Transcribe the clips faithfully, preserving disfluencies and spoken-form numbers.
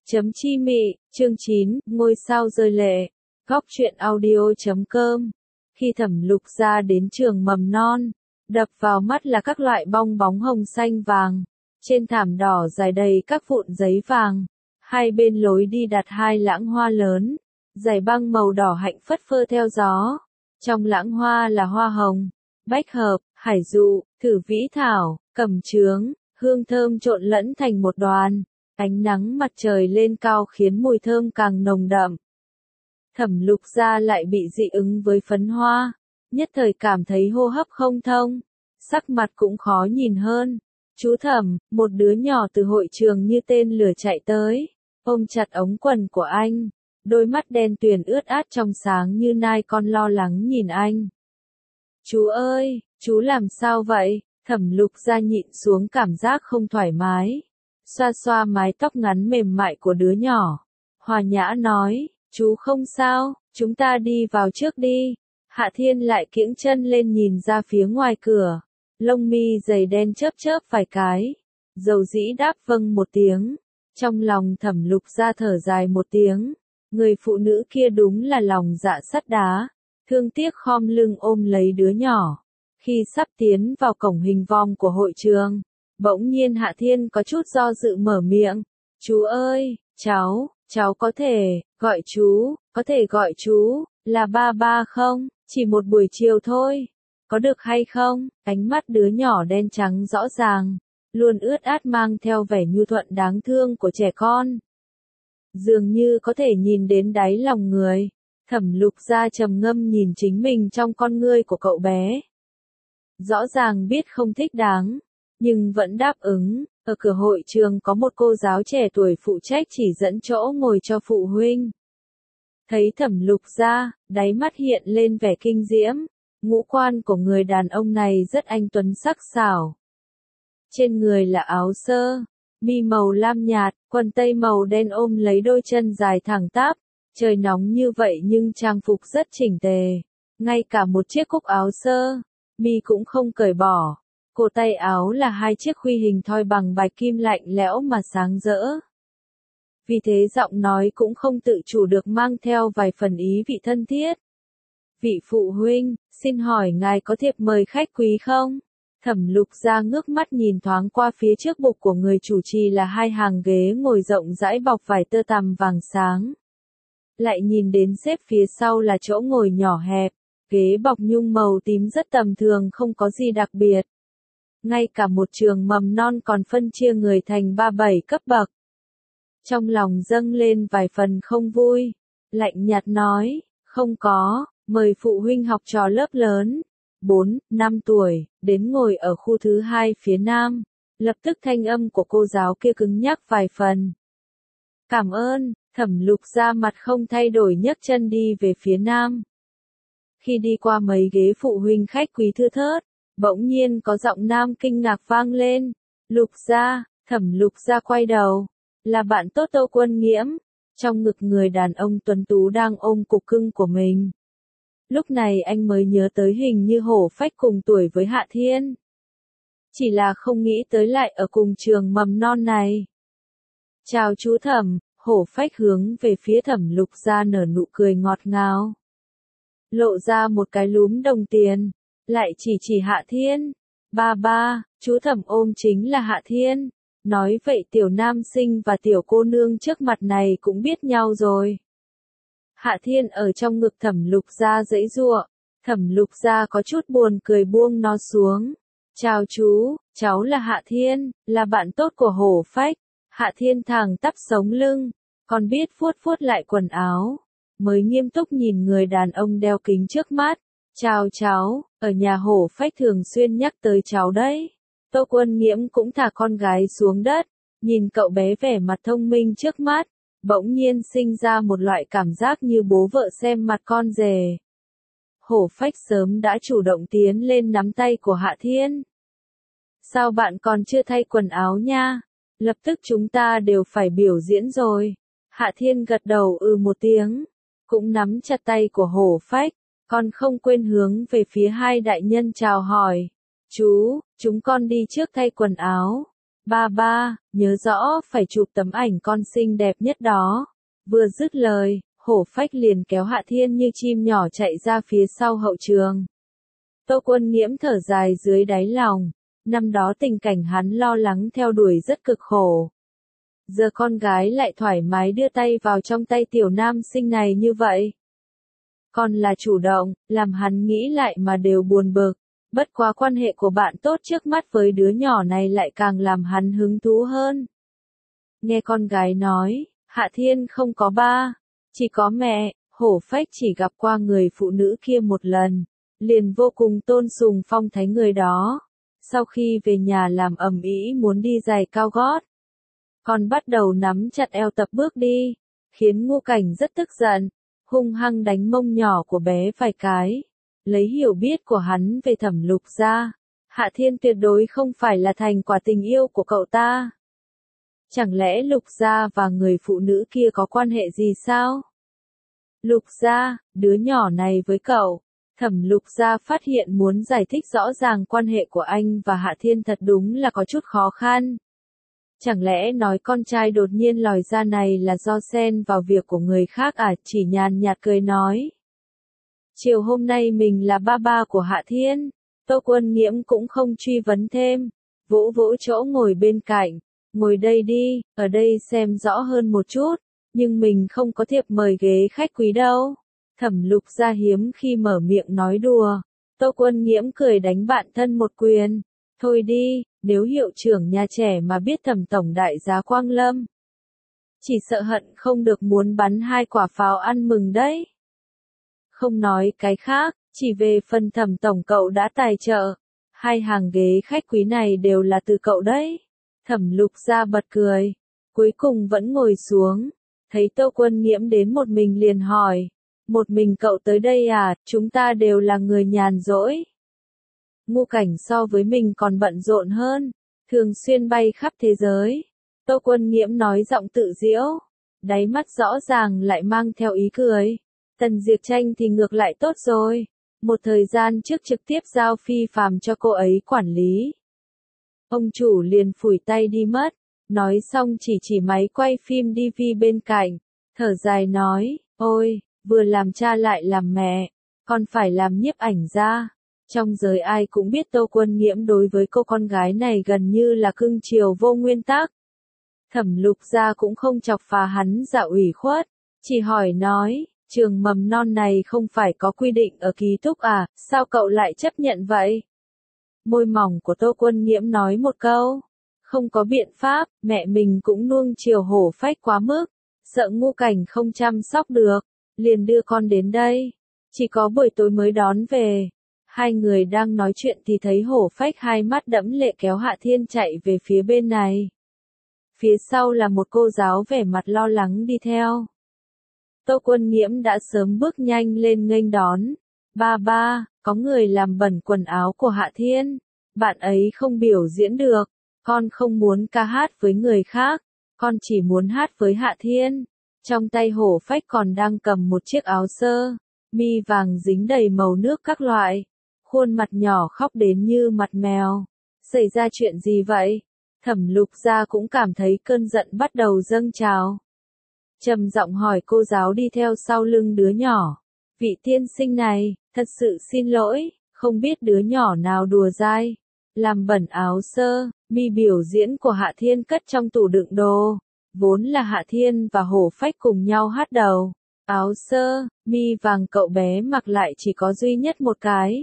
Chấm chi mị, chương chín, ngôi sao rơi lệ. Góc truyện audio chấm com. Khi Thẩm Lục Gia đến trường mầm non, đập vào mắt là các loại bong bóng hồng xanh vàng. Trên thảm đỏ dài đầy các vụn giấy vàng. Hai bên lối đi đặt hai lãng hoa lớn. Dải băng màu đỏ hạnh phất phơ theo gió. Trong lãng hoa là hoa hồng, bách hợp, hải dụ, thử vĩ thảo, cẩm chướng, hương thơm trộn lẫn thành một đoàn. Ánh nắng mặt trời lên cao khiến mùi thơm càng nồng đậm. Thẩm Lục Gia lại bị dị ứng với phấn hoa, nhất thời cảm thấy hô hấp không thông, sắc mặt cũng khó nhìn hơn. Chú Thẩm, một đứa nhỏ từ hội trường như tên lửa chạy tới, ôm chặt ống quần của anh, đôi mắt đen tuyền ướt át trong sáng như nai con lo lắng nhìn anh. Chú ơi, chú làm sao vậy? Thẩm Lục Gia nhịn xuống cảm giác không thoải mái. Xoa xoa mái tóc ngắn mềm mại của đứa nhỏ. Hòa nhã nói, chú không sao, chúng ta đi vào trước đi. Hạ Thiên lại kiễng chân lên nhìn ra phía ngoài cửa. Lông mi dày đen chớp chớp vài cái. Dầu dĩ đáp vâng một tiếng. Trong lòng Thẩm Lục Gia thở dài một tiếng. Người phụ nữ kia đúng là lòng dạ sắt đá. Thương tiếc khom lưng ôm lấy đứa nhỏ. Khi sắp tiến vào cổng hình vòm của hội trường, bỗng nhiên Hạ Thiên có chút do dự mở miệng. Chú ơi, cháu, cháu có thể, gọi chú, có thể gọi chú, là ba ba không? Chỉ một buổi chiều thôi. Có được hay không? Ánh mắt đứa nhỏ đen trắng rõ ràng, luôn ướt át mang theo vẻ nhu thuận đáng thương của trẻ con. Dường như có thể nhìn đến đáy lòng người. Thẩm Lục Gia trầm ngâm nhìn chính mình trong con ngươi của cậu bé. Rõ ràng biết không thích đáng, nhưng vẫn đáp ứng. Ở cửa hội trường có một cô giáo trẻ tuổi phụ trách chỉ dẫn chỗ ngồi cho phụ huynh. Thấy Thẩm Lục Gia, đáy mắt hiện lên vẻ kinh diễm. Ngũ quan của người đàn ông này rất anh tuấn sắc sảo. Trên người là áo sơ, mi màu lam nhạt, quần tây màu đen ôm lấy đôi chân dài thẳng tắp. Trời nóng như vậy nhưng trang phục rất chỉnh tề. Ngay cả một chiếc cúc áo sơ, mi cũng không cởi bỏ. Cổ tay áo là hai chiếc khuy hình thoi bằng bạch kim lạnh lẽo mà sáng rỡ. Vì thế giọng nói cũng không tự chủ được mang theo vài phần ý vị thân thiết. Vị phụ huynh, xin hỏi ngài có thiệp mời khách quý không? Thẩm Lục Gia ngước mắt nhìn thoáng qua phía trước bục của người chủ trì là hai hàng ghế ngồi rộng rãi bọc vải tơ tằm vàng sáng. Lại nhìn đến xếp phía sau là chỗ ngồi nhỏ hẹp, ghế bọc nhung màu tím rất tầm thường không có gì đặc biệt. Ngay cả một trường mầm non còn phân chia người thành ba bảy cấp bậc. Trong lòng dâng lên vài phần không vui, lạnh nhạt nói, không có, mời phụ huynh học trò lớp lớn, bốn, năm tuổi, đến ngồi ở khu thứ hai phía nam. Lập tức thanh âm của cô giáo kia cứng nhắc vài phần. Cảm ơn. Thẩm Lục Gia mặt không thay đổi nhấc chân đi về phía nam. Khi đi qua mấy ghế phụ huynh khách quý thưa thớt, bỗng nhiên có giọng nam kinh ngạc vang lên. Lục Gia, Thẩm Lục Gia quay đầu. Là bạn tốt Tô Quân Nghiễm. Trong ngực người đàn ông tuấn tú đang ôm cục cưng của mình. Lúc này anh mới nhớ tới hình như Hổ Phách cùng tuổi với Hạ Thiên. Chỉ là không nghĩ tới lại ở cùng trường mầm non này. Chào chú Thẩm. Hổ Phách hướng về phía Thẩm Lục Gia nở nụ cười ngọt ngào. Lộ ra một cái lúm đồng tiền. Lại chỉ chỉ Hạ Thiên. Ba ba, chú Thẩm ôm chính là Hạ Thiên. Nói vậy tiểu nam sinh và tiểu cô nương trước mặt này cũng biết nhau rồi. Hạ Thiên ở trong ngực Thẩm Lục Gia giãy giụa. Thẩm Lục Gia có chút buồn cười buông nó xuống. Chào chú, cháu là Hạ Thiên, là bạn tốt của Hổ Phách. Hạ Thiên thẳng tắp sống lưng, còn biết vuốt vuốt lại quần áo, mới nghiêm túc nhìn người đàn ông đeo kính trước mắt. Chào cháu, ở nhà Hổ Phách thường xuyên nhắc tới cháu đấy. Tô Quân Nghiễm cũng thả con gái xuống đất, nhìn cậu bé vẻ mặt thông minh trước mắt, bỗng nhiên sinh ra một loại cảm giác như bố vợ xem mặt con rể. Hổ Phách sớm đã chủ động tiến lên nắm tay của Hạ Thiên. Sao bạn còn chưa thay quần áo nha? Lập tức chúng ta đều phải biểu diễn rồi. Hạ Thiên gật đầu ừ một tiếng, cũng nắm chặt tay của Hổ Phách, còn không quên hướng về phía hai đại nhân chào hỏi. Chú, chúng con đi trước thay quần áo. Ba ba, nhớ rõ phải chụp tấm ảnh con xinh đẹp nhất đó. Vừa dứt lời, Hổ Phách liền kéo Hạ Thiên như chim nhỏ chạy ra phía sau hậu trường. Tô Quân Nghiễm thở dài dưới đáy lòng, năm đó tình cảnh hắn lo lắng theo đuổi rất cực khổ. Giờ con gái lại thoải mái đưa tay vào trong tay tiểu nam sinh này như vậy. Còn là chủ động, làm hắn nghĩ lại mà đều buồn bực. Bất quá quan hệ của bạn tốt trước mắt với đứa nhỏ này lại càng làm hắn hứng thú hơn. Nghe con gái nói, Hạ Thiên không có ba, chỉ có mẹ. Hổ Phách chỉ gặp qua người phụ nữ kia một lần, liền vô cùng tôn sùng phong thái người đó. Sau khi về nhà làm ầm ĩ muốn đi giày cao gót, còn bắt đầu nắm chặt eo tập bước đi, khiến Ngô Cảnh rất tức giận, hung hăng đánh mông nhỏ của bé vài cái. Lấy hiểu biết của hắn về Thẩm Lục gia, Hạ Thiên tuyệt đối không phải là thành quả tình yêu của cậu ta. Chẳng lẽ Lục gia và người phụ nữ kia có quan hệ gì sao? Lục gia, đứa nhỏ này với cậu. Thẩm Lục gia phát hiện muốn giải thích rõ ràng quan hệ của anh và Hạ Thiên thật đúng là có chút khó khăn. Chẳng lẽ nói con trai đột nhiên lòi ra này là do xen vào việc của người khác à? Chỉ nhàn nhạt cười nói. Chiều hôm nay mình là ba ba của Hạ Thiên. Tô Quân Nghiễm cũng không truy vấn thêm, vỗ vỗ chỗ ngồi bên cạnh. Ngồi đây đi, ở đây xem rõ hơn một chút, nhưng mình không có thiệp mời ghế khách quý đâu. Thẩm Lục gia hiếm khi mở miệng nói đùa. Tô Quân Nghiễm cười đánh bạn thân một quyền. Thôi đi, nếu hiệu trưởng nhà trẻ mà biết Thẩm tổng đại giá Quang Lâm, chỉ sợ hận không được muốn bắn hai quả pháo ăn mừng đấy. Không nói cái khác, chỉ về phần Thẩm tổng cậu đã tài trợ, hai hàng ghế khách quý này đều là từ cậu đấy. Thẩm Lục gia bật cười, cuối cùng vẫn ngồi xuống, thấy Tô Quân Nghiễm đến một mình liền hỏi, một mình cậu tới đây à? Chúng ta đều là người nhàn rỗi. Ngô Cảnh so với mình còn bận rộn hơn, thường xuyên bay khắp thế giới. Tô Quân Nghiễm nói giọng tự diễu, đáy mắt rõ ràng lại mang theo ý cười. Tần Diệp Tranh thì ngược lại tốt rồi, một thời gian trước trực tiếp giao Phi Phàm cho cô ấy quản lý. Ông chủ liền phủi tay đi mất, nói xong chỉ chỉ máy quay phim đê vê bên cạnh, thở dài nói, ôi, vừa làm cha lại làm mẹ, còn phải làm nhiếp ảnh gia. Trong giới ai cũng biết Tô Quân Nghiễm đối với cô con gái này gần như là cưng chiều vô nguyên tắc. Thẩm Lục gia cũng không chọc phá hắn dạ ủy khuất, chỉ hỏi nói, trường mầm non này không phải có quy định ở ký túc à, sao cậu lại chấp nhận vậy? Môi mỏng của Tô Quân Nghiễm nói một câu, không có biện pháp, mẹ mình cũng nuông chiều Hổ Phách quá mức, sợ Ngô Cảnh không chăm sóc được, liền đưa con đến đây, chỉ có buổi tối mới đón về. Hai người đang nói chuyện thì thấy Hổ Phách hai mắt đẫm lệ kéo Hạ Thiên chạy về phía bên này. Phía sau là một cô giáo vẻ mặt lo lắng đi theo. Tô Quân Nghiễm đã sớm bước nhanh lên nghênh đón. Ba ba, có người làm bẩn quần áo của Hạ Thiên. Bạn ấy không biểu diễn được. Con không muốn ca hát với người khác. Con chỉ muốn hát với Hạ Thiên. Trong tay Hổ Phách còn đang cầm một chiếc áo sơ mi vàng dính đầy màu nước các loại. Khuôn mặt nhỏ khóc đến như mặt mèo. Xảy ra chuyện gì vậy? Thẩm Lục gia cũng cảm thấy cơn giận bắt đầu dâng trào. Trầm giọng hỏi cô giáo đi theo sau lưng đứa nhỏ. Vị tiên sinh này, thật sự xin lỗi, không biết đứa nhỏ nào đùa dai. Làm bẩn áo sơ mi biểu diễn của Hạ Thiên cất trong tủ đựng đồ. Vốn là Hạ Thiên và Hổ Phách cùng nhau hát đầu. Áo sơ mi vàng cậu bé mặc lại chỉ có duy nhất một cái.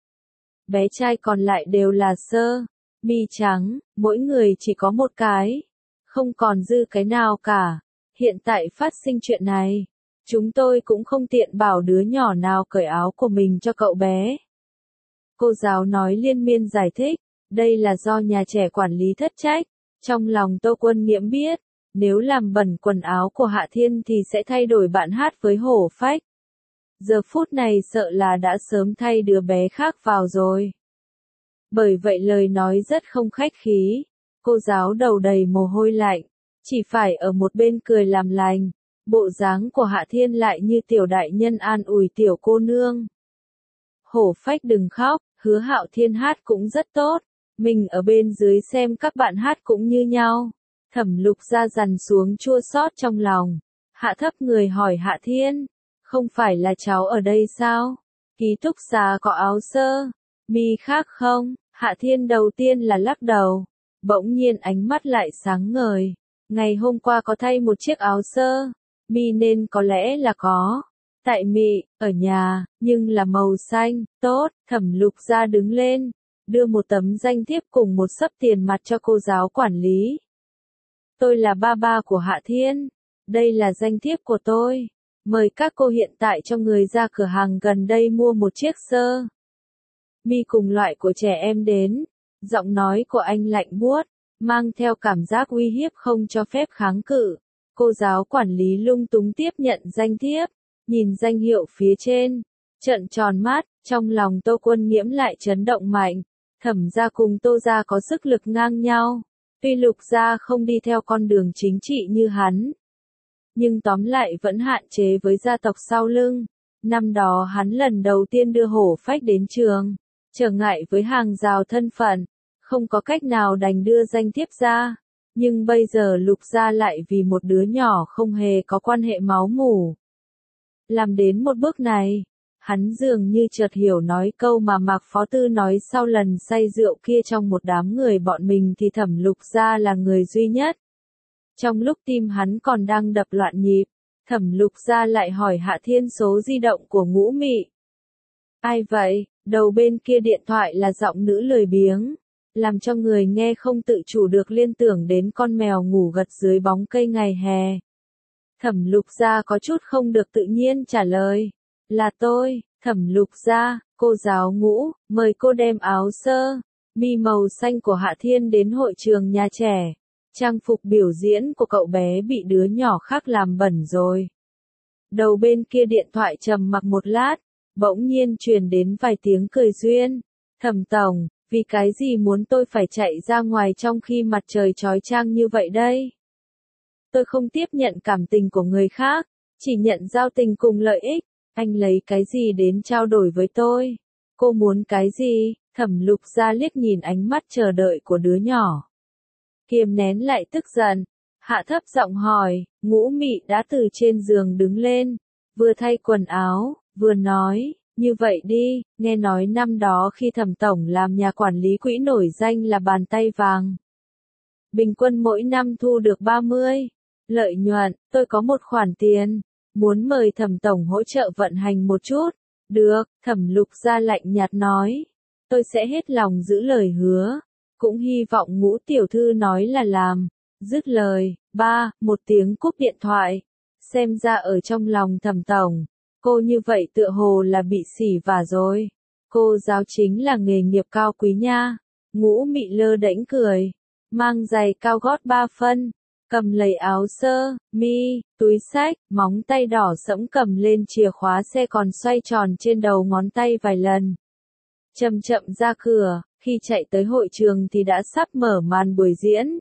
Bé trai còn lại đều là sơ mi trắng, mỗi người chỉ có một cái. Không còn dư cái nào cả. Hiện tại phát sinh chuyện này, chúng tôi cũng không tiện bảo đứa nhỏ nào cởi áo của mình cho cậu bé. Cô giáo nói liên miên giải thích, đây là do nhà trẻ quản lý thất trách. Trong lòng Tô Quân Nghiễm biết, nếu làm bẩn quần áo của Hạ Thiên thì sẽ thay đổi bạn hát với Hổ Phách. Giờ phút này sợ là đã sớm thay đứa bé khác vào rồi. Bởi vậy lời nói rất không khách khí, cô giáo đầu đầy mồ hôi lạnh, chỉ phải ở một bên cười làm lành, bộ dáng của Hạ Thiên lại như tiểu đại nhân an ủi tiểu cô nương. Hổ Phách đừng khóc, Hứa Hạo Thiên hát cũng rất tốt, Mình ở bên dưới xem các bạn hát cũng như nhau. Thẩm Lục Gia dằn xuống chua xót trong lòng. Hạ thấp người hỏi Hạ Thiên. Không phải là cháu ở đây sao? Ký túc xá có áo sơ mi khác không? Hạ Thiên đầu tiên là lắc đầu. Bỗng nhiên ánh mắt lại sáng ngời. Ngày hôm qua có thay một chiếc áo sơ mi nên có lẽ là có. Tại mị, ở nhà, nhưng là màu xanh. Tốt, Thẩm Lục Gia đứng lên. Đưa một tấm danh thiếp cùng một xấp tiền mặt cho cô giáo quản lý. Tôi là ba ba của Hạ Thiên. Đây là danh thiếp của tôi. Mời các cô hiện tại cho người ra cửa hàng gần đây mua một chiếc sơ mi cùng loại của trẻ em đến. Giọng nói của anh lạnh buốt, mang theo cảm giác uy hiếp không cho phép kháng cự. Cô giáo quản lý lung túng tiếp nhận danh thiếp, nhìn danh hiệu phía trên, trợn tròn mắt, trong lòng Tô Quân Nghiễm lại chấn động mạnh. Thẩm gia cùng Tô gia có sức lực ngang nhau. Tuy Lục gia không đi theo con đường chính trị như hắn, nhưng tóm lại vẫn hạn chế với gia tộc sau lưng. Năm đó hắn lần đầu tiên đưa Hổ Phách đến trường, trở ngại với hàng rào thân phận, không có cách nào đành đưa danh thiếp ra. Nhưng bây giờ Lục gia lại vì một đứa nhỏ không hề có quan hệ máu mủ. Làm đến một bước này, hắn dường như chợt hiểu nói câu mà Mạc Phó Tư nói sau lần say rượu kia trong một đám người bọn mình thì Thẩm Lục gia là người duy nhất. Trong lúc tim hắn còn đang đập loạn nhịp, Thẩm Lục Gia lại hỏi Hạ Thiên số di động của Ngũ Mị. Ai vậy? Đầu bên kia điện thoại là giọng nữ lười biếng, làm cho người nghe không tự chủ được liên tưởng đến con mèo ngủ gật dưới bóng cây ngày hè. Thẩm Lục Gia có chút không được tự nhiên trả lời. Là tôi, Thẩm Lục Gia, cô giáo Ngũ, mời cô đem áo sơ mi màu xanh của Hạ Thiên đến hội trường nhà trẻ. Trang phục biểu diễn của cậu bé bị đứa nhỏ khác làm bẩn rồi. Đầu bên kia điện thoại trầm mặc một lát, bỗng nhiên truyền đến vài tiếng cười duyên. Thẩm tổng, vì cái gì muốn tôi phải chạy ra ngoài trong khi mặt trời chói chang như vậy đây? Tôi không tiếp nhận cảm tình của người khác, chỉ nhận giao tình cùng lợi ích. Anh lấy cái gì đến trao đổi với tôi? Cô muốn cái gì? Thẩm Lục Gia liếc nhìn ánh mắt chờ đợi của đứa nhỏ, kiềm nén lại tức giận, hạ thấp giọng hỏi. Ngũ Mị đã từ trên giường đứng lên, vừa thay quần áo, vừa nói, như vậy đi, nghe nói năm đó khi Thẩm tổng làm nhà quản lý quỹ nổi danh là bàn tay vàng. Bình quân mỗi năm thu được ba mươi lợi nhuận, tôi có một khoản tiền, muốn mời Thẩm tổng hỗ trợ vận hành một chút. Được, Thẩm Lục Gia lạnh nhạt nói, tôi sẽ hết lòng giữ lời hứa. Cũng hy vọng Ngũ tiểu thư nói là làm. Dứt lời, ba, một tiếng cúp điện thoại. Xem ra ở trong lòng Thẩm tổng, cô như vậy tựa hồ là bị xỉ vả rồi. Cô giáo chính là nghề nghiệp cao quý nha. Ngũ Mị lơ đễnh cười, mang giày cao gót ba phân, cầm lấy áo sơ mi, túi xách, móng tay đỏ sẫm cầm lên chìa khóa xe còn xoay tròn trên đầu ngón tay vài lần. Chậm chậm ra cửa. Khi chạy tới hội trường thì đã sắp mở màn buổi diễn.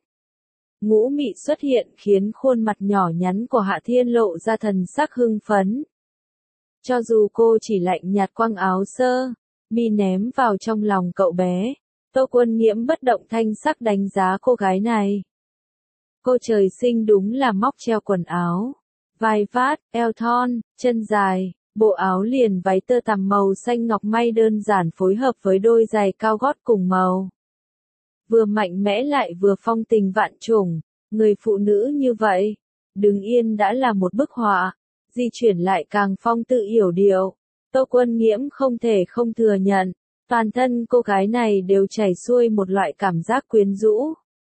Ngũ Mị xuất hiện khiến khuôn mặt nhỏ nhắn của Hạ Thiên lộ ra thần sắc hưng phấn. Cho dù cô chỉ lạnh nhạt quăng áo sơ mi ném vào trong lòng cậu bé, Tô Quân Nghiễm bất động thanh sắc đánh giá cô gái này. Cô trời sinh đúng là móc treo quần áo, vai vát, eo thon, chân dài. Bộ áo liền váy tơ tằm màu xanh ngọc may đơn giản phối hợp với đôi giày cao gót cùng màu. Vừa mạnh mẽ lại vừa phong tình vạn trùng, người phụ nữ như vậy, đứng yên đã là một bức họa, di chuyển lại càng phong tự yểu điệu. Tô Quân Nghiễm không thể không thừa nhận, toàn thân cô gái này đều chảy xuôi một loại cảm giác quyến rũ.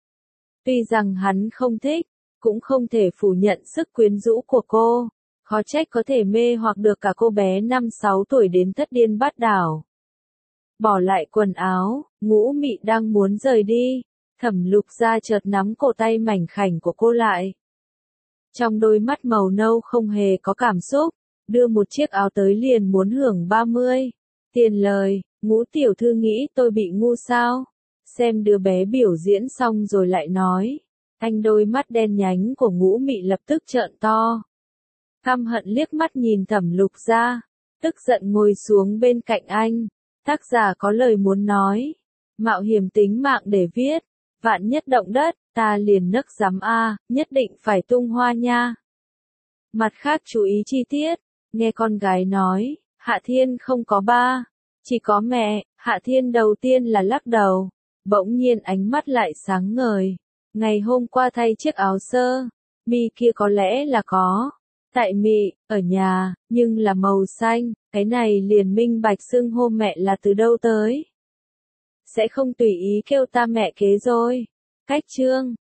Tuy rằng hắn không thích, cũng không thể phủ nhận sức quyến rũ của cô. Khó trách có thể mê hoặc được cả cô bé năm sáu tuổi đến thất điên bát đảo. Bỏ lại quần áo, Ngũ Mị đang muốn rời đi. Thẩm Lục Gia chợt nắm cổ tay mảnh khảnh của cô lại. Trong đôi mắt màu nâu không hề có cảm xúc, đưa một chiếc áo tới liền muốn hưởng ba mươi. Tiền lời, Ngũ tiểu thư nghĩ tôi bị ngu sao? Xem đứa bé biểu diễn xong rồi lại nói. Anh đôi mắt đen nhánh của Ngũ Mị lập tức trợn to. Căm hận liếc mắt nhìn Thẩm Lục Gia, tức giận ngồi xuống bên cạnh anh. Tác giả có lời muốn nói. Mạo hiểm tính mạng để viết, vạn nhất động đất, ta liền nấc giám a, nhất định phải tung hoa nha. Mặt khác chú ý chi tiết, nghe con gái nói, Hạ Thiên không có ba, chỉ có mẹ, Hạ Thiên đầu tiên là lắc đầu, bỗng nhiên ánh mắt lại sáng ngời. Ngày hôm qua thay chiếc áo sơ mi kia có lẽ là có, tại mị, ở nhà, nhưng là màu xanh, cái này liền minh bạch xưng hô mẹ là từ đâu tới. Sẽ không tùy ý kêu ta mẹ kế rồi. Cách chương